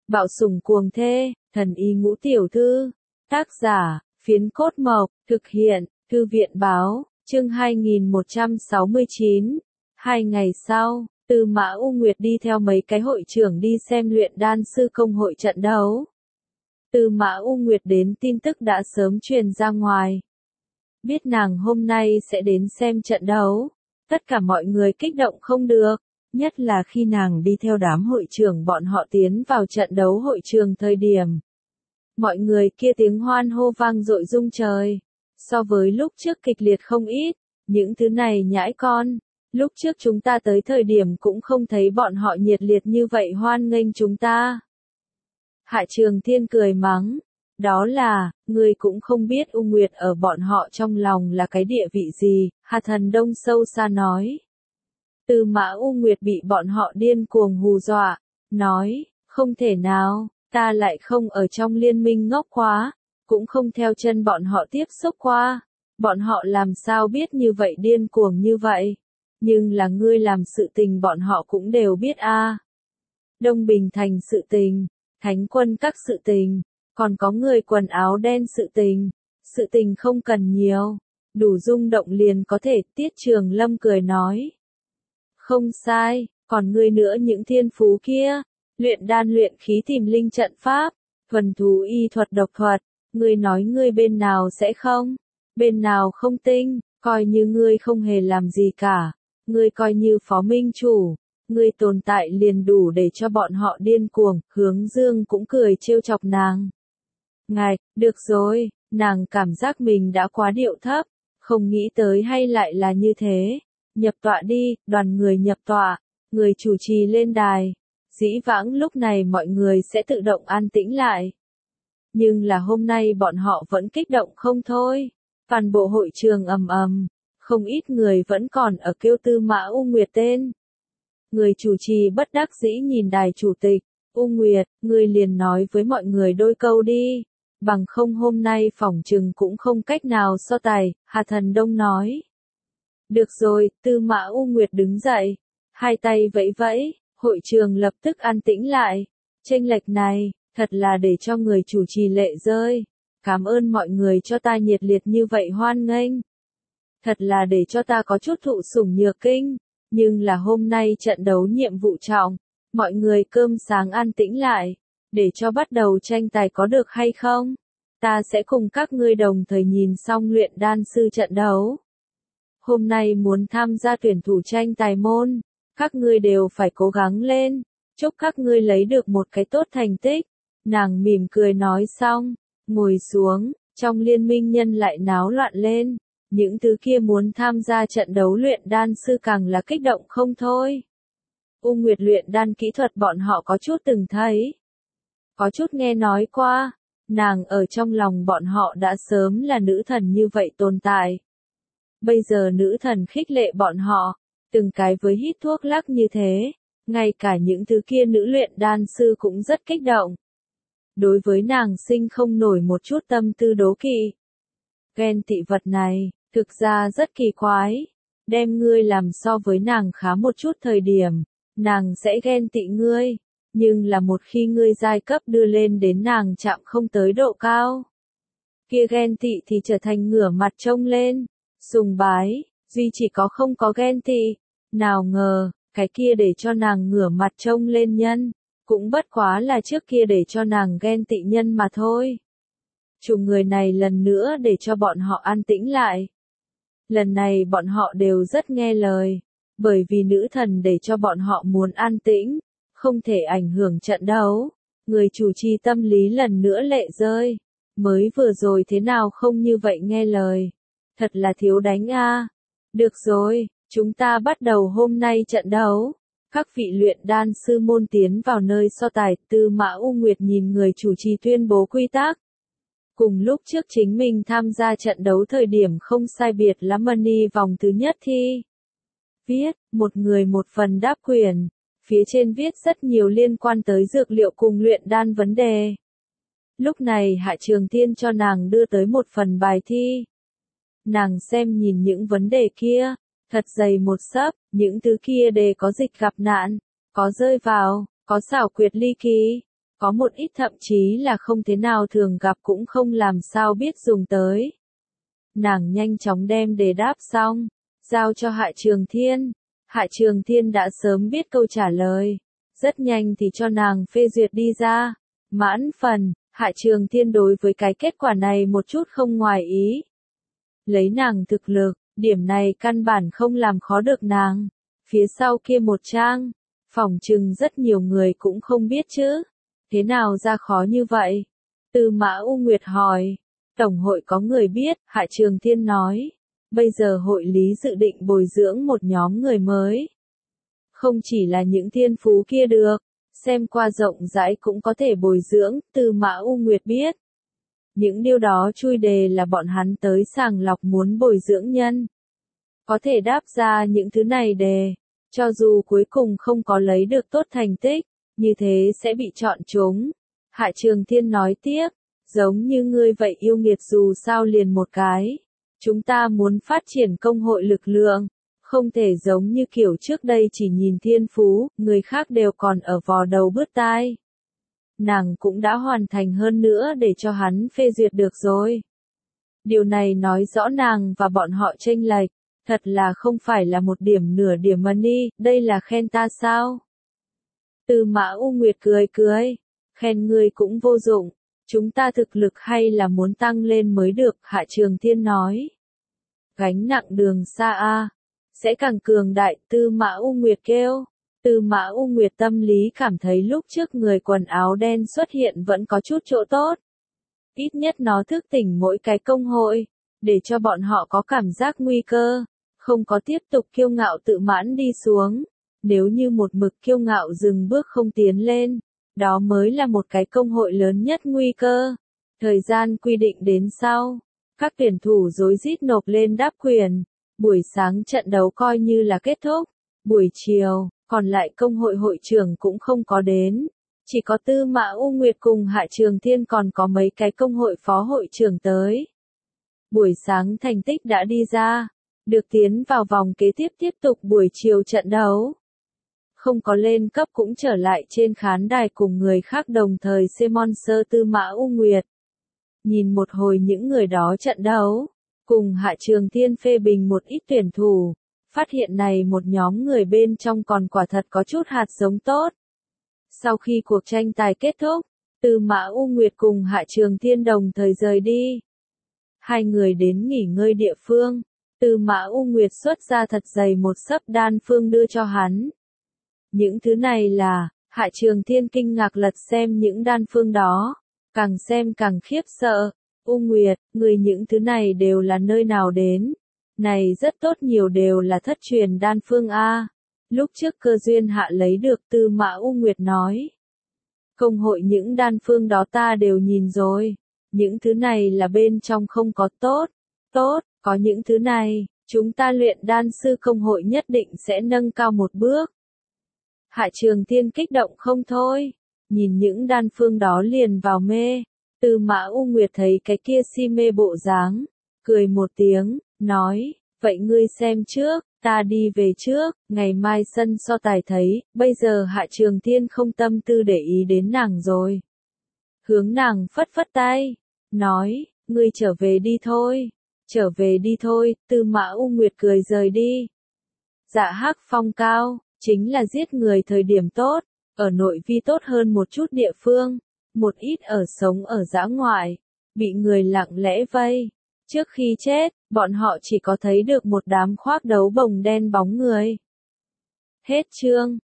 Bạo sủng cuồng thê, thần y ngũ tiểu thư. Tác giả, Phiến Cốt Mộc, thực hiện, Thư viện báo, chương 2169. 2 ngày sau, Tư Mã U Nguyệt đi theo mấy cái hội trưởng đi xem luyện đan sư công hội trận đấu. Tư Mã U Nguyệt đến tin tức đã sớm truyền ra ngoài. Biết nàng hôm nay sẽ đến xem trận đấu, tất cả mọi người kích động không được, nhất là khi nàng đi theo đám hội trưởng bọn họ tiến vào trận đấu hội trường thời điểm. Mọi người kia tiếng hoan hô vang dội rung trời, so với lúc trước kịch liệt không ít, những thứ này nhãi con, lúc trước chúng ta tới thời điểm cũng không thấy bọn họ nhiệt liệt như vậy hoan nghênh chúng ta. Hạ Trường Thiên cười mắng, đó là, ngươi cũng không biết U Nguyệt ở bọn họ trong lòng là cái địa vị gì, Hà Thần Đông sâu xa nói. Tư Mã U Nguyệt bị bọn họ điên cuồng hù dọa, nói, không thể nào, ta lại không ở trong liên minh ngốc quá, cũng không theo chân bọn họ tiếp xúc qua, bọn họ làm sao biết như vậy điên cuồng như vậy, nhưng là ngươi làm sự tình bọn họ cũng đều biết a. Đông Bình Thành sự tình, Thánh Quân các sự tình, còn có người quần áo đen sự tình không cần nhiều, đủ rung động liền có thể, Tiết Trường Lâm cười nói. Không sai, còn ngươi nữa những thiên phú kia, luyện đan luyện khí tìm linh trận pháp, thuần thú y thuật độc thuật, ngươi nói ngươi bên nào sẽ không, bên nào không tinh, coi như ngươi không hề làm gì cả, ngươi coi như phó minh chủ, ngươi tồn tại liền đủ để cho bọn họ điên cuồng, Hướng Dương cũng cười trêu chọc nàng. Ngài, được rồi, nàng cảm giác mình đã quá điệu thấp, không nghĩ tới hay lại là như thế. Nhập tọa đi, đoàn người nhập tọa, người chủ trì lên đài. Dĩ vãng lúc này mọi người sẽ tự động an tĩnh lại. Nhưng là hôm nay bọn họ vẫn kích động không thôi. Toàn bộ hội trường ầm ầm, không ít người vẫn còn ở kêu Tư Mã U Nguyệt tên. Người chủ trì bất đắc dĩ nhìn đài chủ tịch, U Nguyệt, ngươi liền nói với mọi người đôi câu đi. Bằng không hôm nay phỏng chừng cũng không cách nào so tài, Hà Thần Đông nói. Được rồi, Tư Mã U Nguyệt đứng dậy, hai tay vẫy vẫy, hội trường lập tức an tĩnh lại. Chênh lệch này, thật là để cho người chủ trì lệ rơi. Cảm ơn mọi người cho ta nhiệt liệt như vậy hoan nghênh. Thật là để cho ta có chút thụ sủng nhược kinh, nhưng là hôm nay trận đấu nhiệm vụ trọng, mọi người cơm sáng an tĩnh lại, để cho bắt đầu tranh tài có được hay không? Ta sẽ cùng các ngươi đồng thời nhìn xong luyện đan sư trận đấu. Hôm nay muốn tham gia tuyển thủ tranh tài môn, các ngươi đều phải cố gắng lên, chúc các ngươi lấy được một cái tốt thành tích. Nàng mỉm cười nói xong, ngồi xuống, trong liên minh nhân lại náo loạn lên, những thứ kia muốn tham gia trận đấu luyện đan sư càng là kích động không thôi. U Nguyệt luyện đan kỹ thuật bọn họ có chút từng thấy, có chút nghe nói qua, nàng ở trong lòng bọn họ đã sớm là nữ thần như vậy tồn tại. Bây giờ nữ thần khích lệ bọn họ, từng cái với hít thuốc lắc như thế, ngay cả những thứ kia nữ luyện đan sư cũng rất kích động. Đối với nàng sinh không nổi một chút tâm tư đố kỵ. Ghen tị vật này, thực ra rất kỳ quái, đem ngươi làm so với nàng khá một chút thời điểm, nàng sẽ ghen tị ngươi, nhưng là một khi ngươi giai cấp đưa lên đến nàng chạm không tới độ cao. Kia ghen tị thì trở thành ngửa mặt trông lên. Sùng bái, duy chỉ có không có ghen tị, nào ngờ, cái kia để cho nàng ngửa mặt trông lên nhân, cũng bất quá là trước kia để cho nàng ghen tị nhân mà thôi. Chủ người này lần nữa để cho bọn họ an tĩnh lại. Lần này bọn họ đều rất nghe lời, bởi vì nữ thần để cho bọn họ muốn an tĩnh, không thể ảnh hưởng trận đấu. Người chủ trì tâm lý lần nữa lệ rơi, mới vừa rồi thế nào không như vậy nghe lời. Thật là thiếu đánh a. Được rồi, chúng ta bắt đầu hôm nay trận đấu. Các vị luyện đan sư môn tiến vào nơi so tài, Tư Mã U Nguyệt nhìn người chủ trì tuyên bố quy tắc. Cùng lúc trước chính mình tham gia trận đấu thời điểm không sai biệt lắm money vòng thứ nhất thi. Viết, một người một phần đáp quyển, phía trên viết rất nhiều liên quan tới dược liệu cùng luyện đan vấn đề. Lúc này Hạ Trường Thiên cho nàng đưa tới một phần bài thi. Nàng xem nhìn những vấn đề kia, thật dày một xấp, những thứ kia đề có dịch gặp nạn, có rơi vào, có xảo quyệt ly kỳ, Có một ít thậm chí là không thế nào thường gặp cũng không làm sao biết dùng tới. Nàng nhanh chóng đem đề đáp xong, giao cho Hạ Trường Thiên. Hạ Trường Thiên đã sớm biết câu trả lời, rất nhanh thì cho nàng phê duyệt đi ra. Mãn phần, Hạ Trường Thiên đối với cái kết quả này một chút không ngoài ý. Lấy nàng thực lực, điểm này căn bản không làm khó được nàng. Phía sau kia một trang, phỏng chừng rất nhiều người cũng không biết chứ. Thế nào ra khó như vậy? Tư Mã U Nguyệt hỏi. Tổng hội có người biết, Hạ Trường Thiên nói. Bây giờ hội lý dự định bồi dưỡng một nhóm người mới. Không chỉ là những thiên phú kia được, xem qua rộng rãi cũng có thể bồi dưỡng, Tư Mã U Nguyệt biết. Những điều đó chui đề là bọn hắn tới sàng lọc muốn bồi dưỡng nhân. Có thể đáp ra những thứ này đề, cho dù cuối cùng không có lấy được tốt thành tích, như thế sẽ bị chọn chúng. Hạ Trường Thiên nói tiếp, giống như ngươi vậy yêu nghiệt dù sao liền một cái. Chúng ta muốn phát triển công hội lực lượng, không thể giống như kiểu trước đây chỉ nhìn thiên phú, người khác đều còn ở vò đầu bứt tai. Nàng cũng đã hoàn thành hơn nữa để cho hắn phê duyệt được rồi. Điều này nói rõ nàng và bọn họ chênh lệch, thật là không phải là một điểm nửa điểm money, đây là khen ta sao? Tư Mã U Nguyệt cười cười, khen ngươi cũng vô dụng, chúng ta thực lực hay là muốn tăng lên mới được, Hạ Trường Thiên nói. Gánh nặng đường xa a, sẽ càng cường đại, Tư Mã U Nguyệt kêu. Tư Mã U Nguyệt tâm lý cảm thấy lúc trước người quần áo đen xuất hiện vẫn có chút chỗ tốt. Ít nhất nó thức tỉnh mỗi cái công hội, để cho bọn họ có cảm giác nguy cơ, không có tiếp tục kiêu ngạo tự mãn đi xuống. Nếu như một mực kiêu ngạo dừng bước không tiến lên, đó mới là một cái công hội lớn nhất nguy cơ. Thời gian quy định đến sau, các tuyển thủ rối rít nộp lên đáp quyền. Buổi sáng trận đấu coi như là kết thúc. Buổi chiều, còn lại công hội hội trưởng cũng không có đến. Chỉ có Tư Mã U Nguyệt cùng Hạ Trường Thiên còn có mấy cái công hội phó hội trưởng tới. Buổi sáng thành tích đã đi ra, được tiến vào vòng kế tiếp tiếp tục buổi chiều trận đấu. Không có lên cấp cũng trở lại trên khán đài cùng người khác đồng thời xem Monster Tư Mã U Nguyệt. Nhìn một hồi những người đó trận đấu, cùng Hạ Trường Thiên phê bình một ít tuyển thủ, phát hiện này một nhóm người bên trong còn quả thật có chút hạt giống tốt. Sau khi cuộc tranh tài kết thúc, Tư Mã U Nguyệt cùng Hạ Trường Thiên đồng thời rời đi. Hai người đến nghỉ ngơi địa phương, Tư Mã U Nguyệt xuất ra thật dày một xấp đan phương đưa cho hắn. Những thứ này là, Hạ Trường Thiên kinh ngạc lật xem những đan phương đó, càng xem càng khiếp sợ. U Nguyệt, người những thứ này đều là nơi nào đến? Này rất tốt, nhiều đều là thất truyền đan phương a. Lúc trước cơ duyên hạ lấy được, Tư Mã U Nguyệt nói. Công hội những đan phương đó ta đều nhìn rồi. Những thứ này là bên trong không có tốt. Tốt, có những thứ này, chúng ta luyện đan sư công hội nhất định sẽ nâng cao một bước. Hạ Trường Thiên kích động không thôi. Nhìn những đan phương đó liền vào mê. Tư Mã U Nguyệt thấy cái kia si mê bộ dáng, cười một tiếng, nói, vậy ngươi xem trước, ta đi về trước, ngày mai sân so tài thấy, bây giờ Hạ Trường Thiên không tâm tư để ý đến nàng rồi. Hướng nàng phất phất tay, nói, ngươi trở về đi thôi, trở về đi thôi, Tư Mã U Nguyệt cười rời đi. Dạ Hắc Phong cao, chính là giết người thời điểm tốt, ở nội vi tốt hơn một chút địa phương. Một ít ở sống ở dã ngoại, bị người lặng lẽ vây. Trước khi chết, bọn họ chỉ có thấy được một đám khoác đấu bồng đen bóng người. Hết chương.